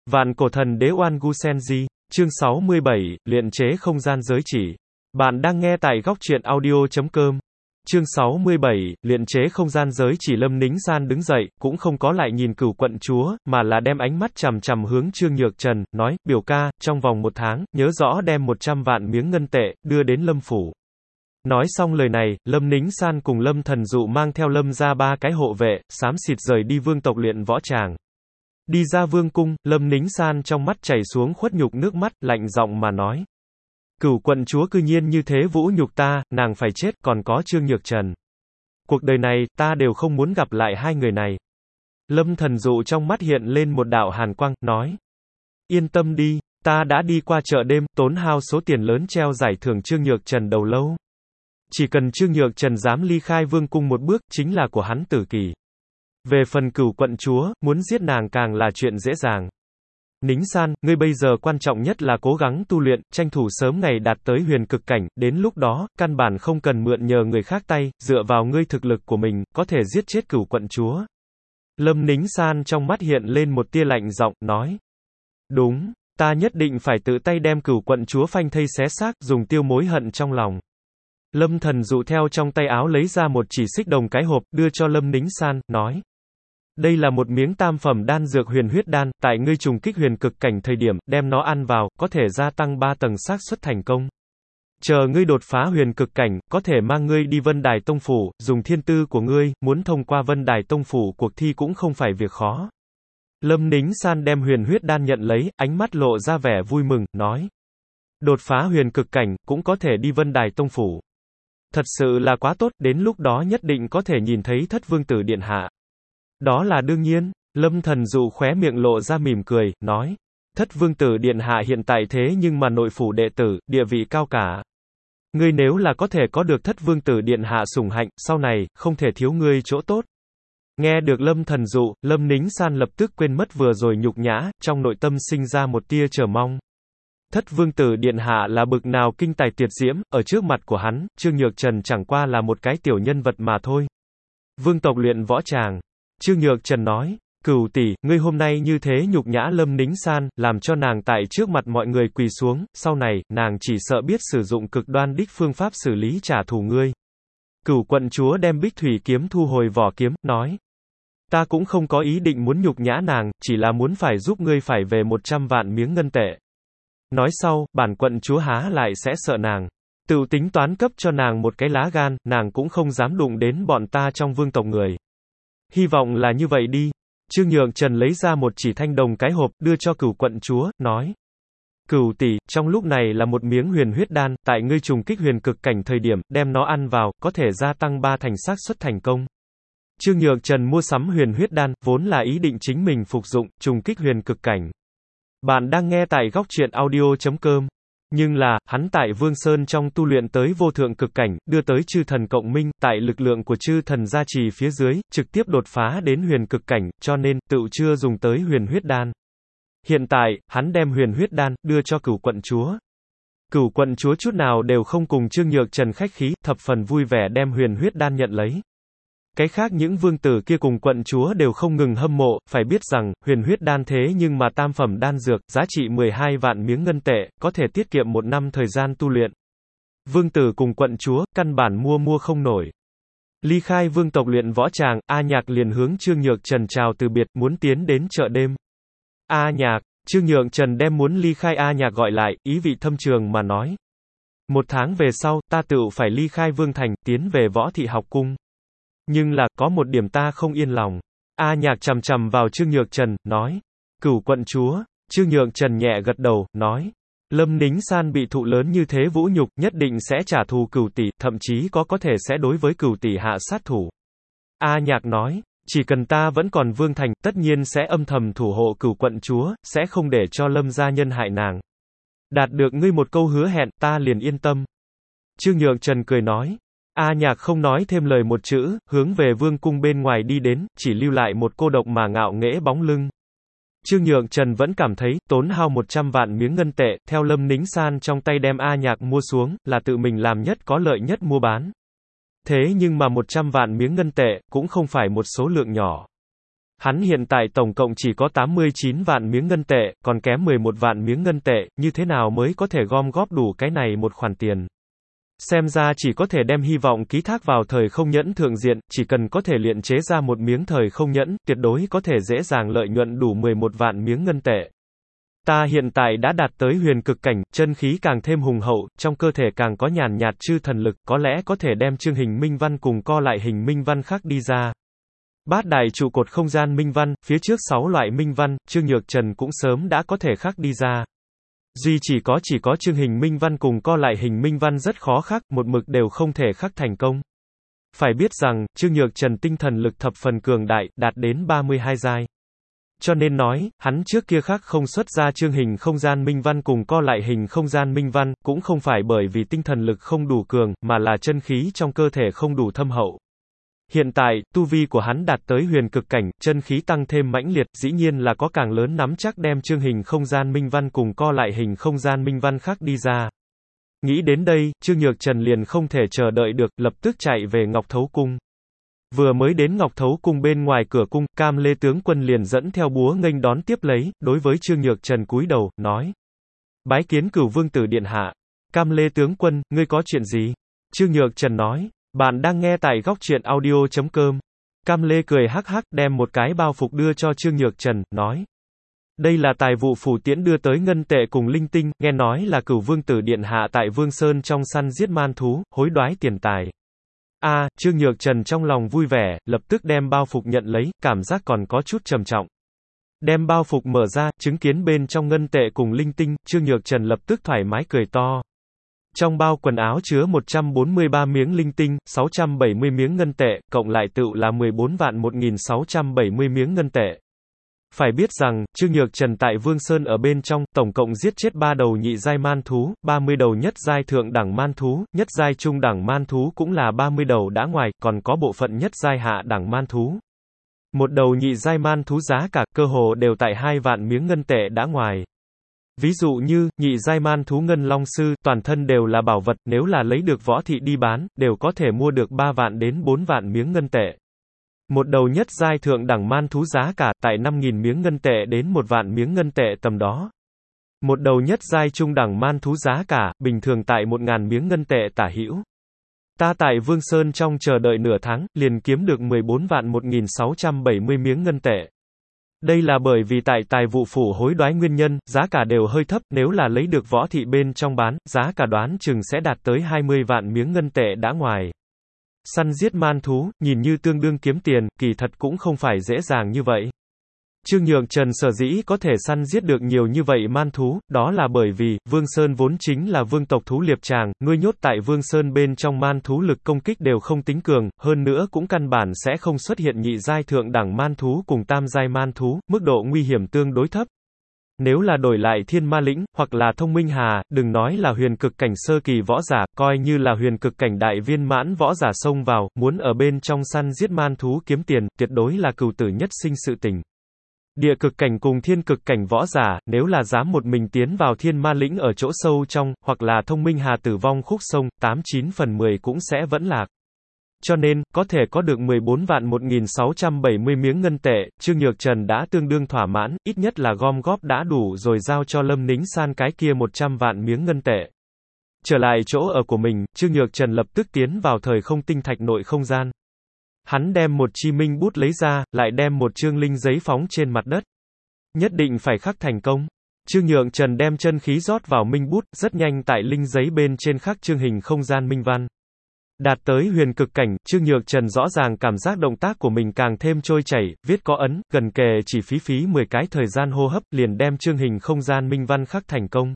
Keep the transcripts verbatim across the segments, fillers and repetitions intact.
Vạn cổ thần đế Oan Gu Senji, chương sáu mươi bảy, luyện chế không gian giới chỉ. Bạn đang nghe tại góc truyện audio chấm com. Chương sáu mươi bảy, luyện chế không gian giới chỉ. Lâm Nính San đứng dậy, cũng không có lại nhìn Cửu quận chúa, mà là đem ánh mắt chằm chằm hướng Trương Nhược Trần, nói, biểu ca, trong vòng một tháng, nhớ rõ đem một trăm vạn miếng ngân tệ, đưa đến Lâm Phủ. Nói xong lời này, Lâm Nính San cùng Lâm Thần Dụ mang theo Lâm ra ba cái hộ vệ, xám xịt rời đi vương tộc luyện võ tràng. Đi ra vương cung, Lâm Nính San trong mắt chảy xuống khuất nhục nước mắt, lạnh giọng mà nói. Cửu quận chúa cư nhiên như thế vũ nhục ta, nàng phải chết, còn có Trương Nhược Trần. Cuộc đời này, ta đều không muốn gặp lại hai người này. Lâm Thần Dụ trong mắt hiện lên một đạo hàn quang, nói. Yên tâm đi, ta đã đi qua chợ đêm, tốn hao số tiền lớn treo giải thưởng Trương Nhược Trần đầu lâu. Chỉ cần Trương Nhược Trần dám ly khai vương cung một bước, chính là của hắn tử kỳ. Về phần Cửu quận chúa, muốn giết nàng càng là chuyện dễ dàng. Nính San, ngươi bây giờ quan trọng nhất là cố gắng tu luyện, tranh thủ sớm ngày đạt tới huyền cực cảnh, đến lúc đó, căn bản không cần mượn nhờ người khác tay, dựa vào ngươi thực lực của mình, có thể giết chết Cửu quận chúa. Lâm Nính San trong mắt hiện lên một tia lạnh giọng, nói. Đúng, ta nhất định phải tự tay đem Cửu quận chúa phanh thây xé xác, dùng tiêu mối hận trong lòng. Lâm Thần Dụ theo trong tay áo lấy ra một chỉ xích đồng cái hộp, đưa cho Lâm Nính San, nói. Đây là một miếng tam phẩm đan dược huyền huyết đan, tại ngươi trùng kích huyền cực cảnh thời điểm, đem nó ăn vào, có thể gia tăng ba tầng xác suất thành công. Chờ ngươi đột phá huyền cực cảnh, có thể mang ngươi đi Vân Đài Tông Phủ, dùng thiên tư của ngươi, muốn thông qua Vân Đài Tông Phủ cuộc thi cũng không phải việc khó. Lâm Nính San đem huyền huyết đan nhận lấy, ánh mắt lộ ra vẻ vui mừng, nói. Đột phá huyền cực cảnh, cũng có thể đi Vân Đài Tông Phủ. Thật sự là quá tốt, đến lúc đó nhất định có thể nhìn thấy Thất Vương tử điện hạ. Đó là đương nhiên, Lâm Thần Dụ khóe miệng lộ ra mỉm cười, nói. Thất Vương tử điện hạ hiện tại thế nhưng mà nội phủ đệ tử, địa vị cao cả. Ngươi nếu là có thể có được Thất Vương tử điện hạ sủng hạnh, sau này, không thể thiếu ngươi chỗ tốt. Nghe được Lâm Thần Dụ, Lâm Nính San lập tức quên mất vừa rồi nhục nhã, trong nội tâm sinh ra một tia chờ mong. Thất Vương tử điện hạ là bực nào kinh tài tuyệt diễm, ở trước mặt của hắn, Trương Nhược Trần chẳng qua là một cái tiểu nhân vật mà thôi. Vương tộc luyện võ tràng. Trương Nhược Trần nói, Cửu tỷ, ngươi hôm nay như thế nhục nhã Lâm Nính San, làm cho nàng tại trước mặt mọi người quỳ xuống, sau này, nàng chỉ sợ biết sử dụng cực đoan đích phương pháp xử lý trả thù ngươi. Cửu quận chúa đem Bích Thủy kiếm thu hồi vỏ kiếm, nói. Ta cũng không có ý định muốn nhục nhã nàng, chỉ là muốn phải giúp ngươi phải về một trăm vạn miếng ngân tệ. Nói sau, bản quận chúa há lại sẽ sợ nàng. Tự tính toán cấp cho nàng một cái lá gan, nàng cũng không dám đụng đến bọn ta trong vương tộc người. Hy vọng là như vậy đi. Trương Nhược Trần lấy ra một chỉ thanh đồng cái hộp, đưa cho Cửu quận chúa, nói. Cửu tỷ, trong lúc này là một miếng huyền huyết đan, tại ngươi trùng kích huyền cực cảnh thời điểm, đem nó ăn vào, có thể gia tăng ba thành xác suất thành công. Trương Nhược Trần mua sắm huyền huyết đan, vốn là ý định chính mình phục dụng, trùng kích huyền cực cảnh. Bạn đang nghe tại góc truyện audio chấm com. Nhưng là, hắn tại Vương Sơn trong tu luyện tới vô thượng cực cảnh, đưa tới chư thần cộng minh, tại lực lượng của chư thần gia trì phía dưới, trực tiếp đột phá đến huyền cực cảnh, cho nên, tự chưa dùng tới huyền huyết đan. Hiện tại, hắn đem huyền huyết đan, đưa cho Cửu quận chúa. Cửu quận chúa chút nào đều không cùng Trương Nhược Trần khách khí, thập phần vui vẻ đem huyền huyết đan nhận lấy. Cái khác những vương tử kia cùng quận chúa đều không ngừng hâm mộ, phải biết rằng, huyền huyết đan thế nhưng mà tam phẩm đan dược, giá trị mười hai vạn miếng ngân tệ, có thể tiết kiệm một năm thời gian tu luyện. Vương tử cùng quận chúa, căn bản mua mua không nổi. Ly khai vương tộc luyện võ tràng, A Nhạc liền hướng Trương Nhược Trần chào từ biệt, muốn tiến đến chợ đêm. A Nhạc, Trương Nhược Trần đem muốn ly khai A Nhạc gọi lại, ý vị thâm trường mà nói. Một tháng về sau, ta tự phải ly khai vương thành, tiến về võ thị học cung. Nhưng là, có một điểm ta không yên lòng. A Nhạc chằm chằm vào Trương Nhược Trần, nói. Cửu quận chúa. Trương Nhược Trần nhẹ gật đầu, nói. Lâm Nính San bị thụ lớn như thế vũ nhục, nhất định sẽ trả thù Cửu tỷ, thậm chí có có thể sẽ đối với Cửu tỷ hạ sát thủ. A Nhạc nói. Chỉ cần ta vẫn còn vương thành, tất nhiên sẽ âm thầm thủ hộ Cửu quận chúa, sẽ không để cho Lâm gia nhân hại nàng. Đạt được ngươi một câu hứa hẹn, ta liền yên tâm. Trương Nhược Trần cười nói. A Nhạc không nói thêm lời một chữ, hướng về vương cung bên ngoài đi đến, chỉ lưu lại một cô độc mà ngạo nghễ bóng lưng. Trương Nhược Trần vẫn cảm thấy, tốn hao một trăm vạn miếng ngân tệ, theo Lâm Nính San trong tay đem A Nhạc mua xuống, là tự mình làm nhất có lợi nhất mua bán. Thế nhưng mà một trăm vạn miếng ngân tệ, cũng không phải một số lượng nhỏ. Hắn hiện tại tổng cộng chỉ có tám mươi chín vạn miếng ngân tệ, còn kém mười một vạn miếng ngân tệ, như thế nào mới có thể gom góp đủ cái này một khoản tiền. Xem ra chỉ có thể đem hy vọng ký thác vào thời không nhẫn thượng diện, chỉ cần có thể luyện chế ra một miếng thời không nhẫn, tuyệt đối có thể dễ dàng lợi nhuận đủ mười một vạn miếng ngân tệ. Ta hiện tại đã đạt tới huyền cực cảnh, chân khí càng thêm hùng hậu, trong cơ thể càng có nhàn nhạt chư thần lực, có lẽ có thể đem chương hình minh văn cùng co lại hình minh văn khác đi ra. Bát đại trụ cột không gian minh văn, phía trước sáu loại minh văn, Trương Nhược Trần cũng sớm đã có thể khắc đi ra. Duy chỉ có chỉ có chương hình minh văn cùng co lại hình minh văn rất khó khắc, một mực đều không thể khắc thành công. Phải biết rằng, Trương Nhược Trần tinh thần lực thập phần cường đại, đạt đến ba mươi hai giai. Cho nên nói, hắn trước kia khắc không xuất ra chương hình không gian minh văn cùng co lại hình không gian minh văn, cũng không phải bởi vì tinh thần lực không đủ cường, mà là chân khí trong cơ thể không đủ thâm hậu. Hiện tại, tu vi của hắn đạt tới huyền cực cảnh, chân khí tăng thêm mãnh liệt, dĩ nhiên là có càng lớn nắm chắc đem chương hình không gian minh văn cùng co lại hình không gian minh văn khác đi ra. Nghĩ đến đây, Trương Nhược Trần liền không thể chờ đợi được, lập tức chạy về Ngọc Thấu Cung. Vừa mới đến Ngọc Thấu Cung bên ngoài cửa cung, Cam Lê tướng quân liền dẫn theo búa nghênh đón tiếp lấy, đối với Trương Nhược Trần cúi đầu, nói. Bái kiến Cửu Vương tử điện hạ. Cam Lê tướng quân, ngươi có chuyện gì? Trương Nhược Trần nói. Bạn đang nghe tại góc truyện audio chấm com. Cam Lê cười hắc hắc, đem một cái bao phục đưa cho Trương Nhược Trần, nói. Đây là tài vụ phủ tiễn đưa tới ngân tệ cùng linh tinh, nghe nói là Cửu Vương tử điện hạ tại Vương Sơn trong săn giết man thú, hối đoái tiền tài. A, à, Trương Nhược Trần trong lòng vui vẻ, lập tức đem bao phục nhận lấy, cảm giác còn có chút trầm trọng. Đem bao phục mở ra, chứng kiến bên trong ngân tệ cùng linh tinh, Trương Nhược Trần lập tức thoải mái cười to. Trong bao quần áo chứa một trăm bốn mươi ba miếng linh tinh, sáu trăm bảy mươi miếng ngân tệ, cộng lại tựu là mười bốn vạn một nghìn sáu trăm bảy mươi miếng ngân tệ. Phải biết rằng, Trương Nhược Trần tại Vương Sơn ở bên trong, tổng cộng giết chết ba đầu nhị giai man thú, ba mươi đầu nhất giai thượng đẳng man thú, nhất giai trung đẳng man thú cũng là ba mươi đầu đã ngoài, còn có bộ phận nhất giai hạ đẳng man thú. Một đầu nhị giai man thú giá cả, cơ hồ đều tại hai vạn miếng ngân tệ đã ngoài. Ví dụ như, nhị giai man thú ngân long sư, toàn thân đều là bảo vật, nếu là lấy được võ thị đi bán, đều có thể mua được ba vạn đến bốn vạn miếng ngân tệ. Một đầu nhất giai thượng đẳng man thú giá cả, tại năm nghìn miếng ngân tệ đến một vạn miếng ngân tệ tầm đó. Một đầu nhất giai trung đẳng man thú giá cả, bình thường tại một nghìn miếng ngân tệ tả hữu. Ta tại Vương Sơn trong chờ đợi nửa tháng, liền kiếm được mười bốn vạn một nghìn sáu trăm bảy mươi miếng ngân tệ. Đây là bởi vì tại tài vụ phủ hối đoái nguyên nhân, giá cả đều hơi thấp, nếu là lấy được võ thị bên trong bán, giá cả đoán chừng sẽ đạt tới hai mươi vạn miếng ngân tệ đã ngoài. Săn giết man thú, nhìn như tương đương kiếm tiền, kỳ thật cũng không phải dễ dàng như vậy. Trương Nhược Trần sở dĩ có thể săn giết được nhiều như vậy man thú, đó là bởi vì, Vương Sơn vốn chính là vương tộc thú liệp tràng, nuôi nhốt tại Vương Sơn bên trong man thú lực công kích đều không tính cường, hơn nữa cũng căn bản sẽ không xuất hiện nhị giai thượng đẳng man thú cùng tam giai man thú, mức độ nguy hiểm tương đối thấp. Nếu là đổi lại thiên ma lĩnh, hoặc là thông minh hà, đừng nói là huyền cực cảnh sơ kỳ võ giả, coi như là huyền cực cảnh đại viên mãn võ giả xông vào, muốn ở bên trong săn giết man thú kiếm tiền, tuyệt đối là cừu tử nhất sinh sự tình. Địa cực cảnh cùng thiên cực cảnh võ giả, nếu là dám một mình tiến vào thiên ma lĩnh ở chỗ sâu trong, hoặc là thông minh hà tử vong khúc sông, tám chín phần mười cũng sẽ vẫn lạc. Cho nên, có thể có được mười bốn vạn một nghìn sáu trăm bảy mươi miếng ngân tệ, Trương Nhược Trần đã tương đương thỏa mãn, ít nhất là gom góp đã đủ rồi giao cho Lâm Nính San cái kia một trăm vạn miếng ngân tệ. Trở lại chỗ ở của mình, Trương Nhược Trần lập tức tiến vào thời không tinh thạch nội không gian. Hắn đem một chi minh bút lấy ra, lại đem một chương linh giấy phóng trên mặt đất. Nhất định phải khắc thành công. Trương Nhược Trần đem chân khí rót vào minh bút, rất nhanh tại linh giấy bên trên khắc chương hình không gian minh văn. Đạt tới huyền cực cảnh, Trương Nhược Trần rõ ràng cảm giác động tác của mình càng thêm trôi chảy, viết có ấn, gần kề chỉ phí phí mười cái thời gian hô hấp, liền đem chương hình không gian minh văn khắc thành công.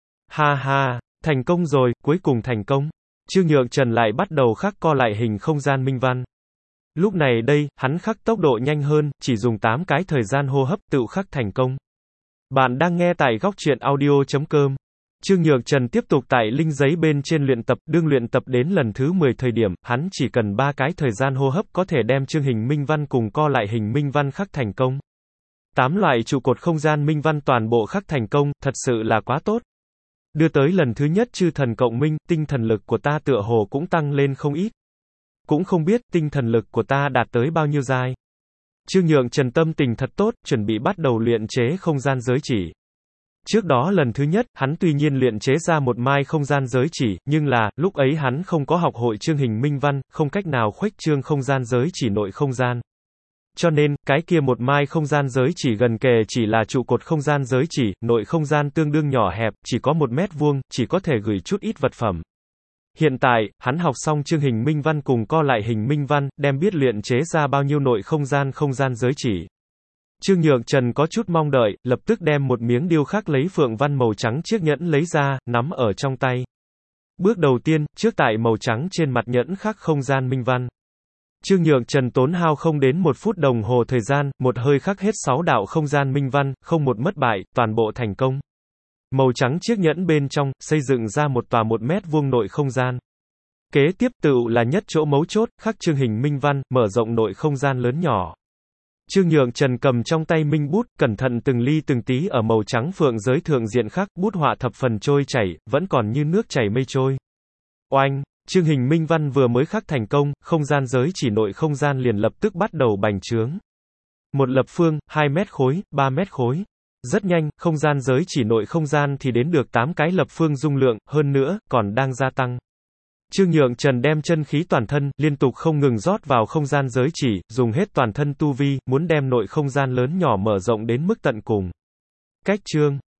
Ha ha, thành công rồi, cuối cùng thành công. Trương Nhược Trần lại bắt đầu khắc co lại hình không gian minh văn. Lúc này đây, hắn khắc tốc độ nhanh hơn, chỉ dùng tám cái thời gian hô hấp tự khắc thành công. Bạn đang nghe tại góc truyện audio chấm com. Trương Nhược Trần tiếp tục tại linh giấy bên trên luyện tập, đương luyện tập đến lần thứ mười thời điểm, hắn chỉ cần ba cái thời gian hô hấp có thể đem chương hình minh văn cùng co lại hình minh văn khắc thành công. tám loại trụ cột không gian minh văn toàn bộ khắc thành công, thật sự là quá tốt. Đưa tới lần thứ nhất chư thần cộng minh, tinh thần lực của ta tựa hồ cũng tăng lên không ít. Cũng không biết tinh thần lực của ta đạt tới bao nhiêu giai. Trương Nhượng Trần tâm tình thật tốt, chuẩn bị bắt đầu luyện chế không gian giới chỉ. Trước đó lần thứ nhất, hắn tuy nhiên luyện chế ra một mai không gian giới chỉ, nhưng là, lúc ấy hắn không có học hội chương hình minh văn, không cách nào khuếch trương không gian giới chỉ nội không gian. Cho nên, cái kia một mai không gian giới chỉ gần kề chỉ là trụ cột không gian giới chỉ, nội không gian tương đương nhỏ hẹp, chỉ có một mét vuông, chỉ có thể gửi chút ít vật phẩm. Hiện tại, hắn học xong chương hình minh văn cùng co lại hình minh văn, đem biết luyện chế ra bao nhiêu nội không gian không gian giới chỉ. Trương Nhượng Trần có chút mong đợi, lập tức đem một miếng điêu khắc lấy phượng văn màu trắng chiếc nhẫn lấy ra, nắm ở trong tay. Bước đầu tiên, trước tại màu trắng trên mặt nhẫn khắc không gian minh văn. Trương Nhượng Trần tốn hao không đến một phút đồng hồ thời gian, một hơi khắc hết sáu đạo không gian minh văn, không một mất bại, toàn bộ thành công. Màu trắng chiếc nhẫn bên trong, xây dựng ra một tòa một mét vuông nội không gian. Kế tiếp tựu là nhất chỗ mấu chốt, khắc chương hình minh văn, mở rộng nội không gian lớn nhỏ. Trương Nhượng Trần cầm trong tay minh bút, cẩn thận từng ly từng tí ở màu trắng phượng giới thượng diện khắc, bút họa thập phần trôi chảy, vẫn còn như nước chảy mây trôi. Oanh! Chương hình minh văn vừa mới khắc thành công, không gian giới chỉ nội không gian liền lập tức bắt đầu bành trướng. Một lập phương, hai mét khối, ba mét khối. Rất nhanh, không gian giới chỉ nội không gian thì đến được tám cái lập phương dung lượng, hơn nữa, còn đang gia tăng. Trương Nhượng Trần đem chân khí toàn thân, liên tục không ngừng rót vào không gian giới chỉ, dùng hết toàn thân tu vi, muốn đem nội không gian lớn nhỏ mở rộng đến mức tận cùng. Cách chương